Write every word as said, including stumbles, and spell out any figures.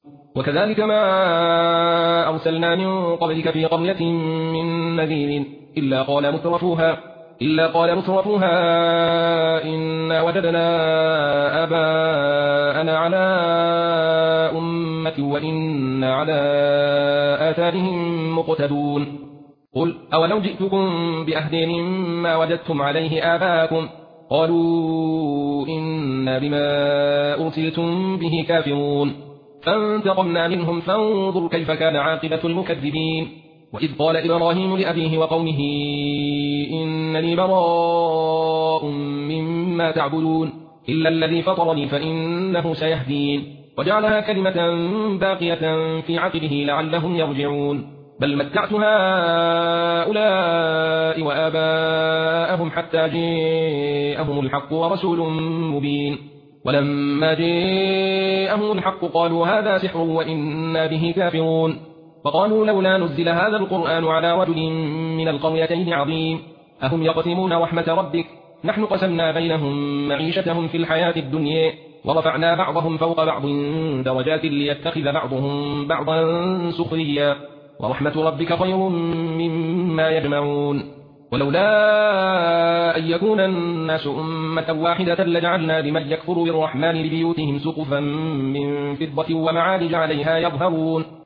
وكذلك ما أرسلنا من قبلك في قرية من نذير إلا قال مترفوها إلا قال مترفوها إنا وجدنا آباءنا على أمة وإنا على آثارهم مقتدون قل أولو جئتكم بأهدى مما وجدتم عليه آباءكم قالوا إنا بما أرسلتم به كافرون فانتقمنا منهم فانظر كيف كان عاقبة المكذبين وإذ قال إبراهيم لأبيه وقومه إنني براء مما تعبدون إلا الذي فطرني فإنه سيهدين وجعلها كلمة باقية في عقبه لعلهم يرجعون بل متعت هؤلاء وآباءهم حتى جاءهم الحق ورسول مبين ولما جاءهم الحق قالوا هذا سحر وإنا به كافرون فقالوا لولا نزل هذا القرآن على رجل من القريتين عظيم أهم يقسمون رحمة ربك نحن قسمنا بينهم معيشتهم في الحياة الدنيا ورفعنا بعضهم فوق بعض درجات ليتخذ بعضهم بعضا سخريا ورحمة ربك خير مما يجمعون ولولا أن يكون الناس أمة واحدة لجعلنا لمن يكفر بالرحمن لبيوتهم سقفا من فضة ومعارج عليها يظهرون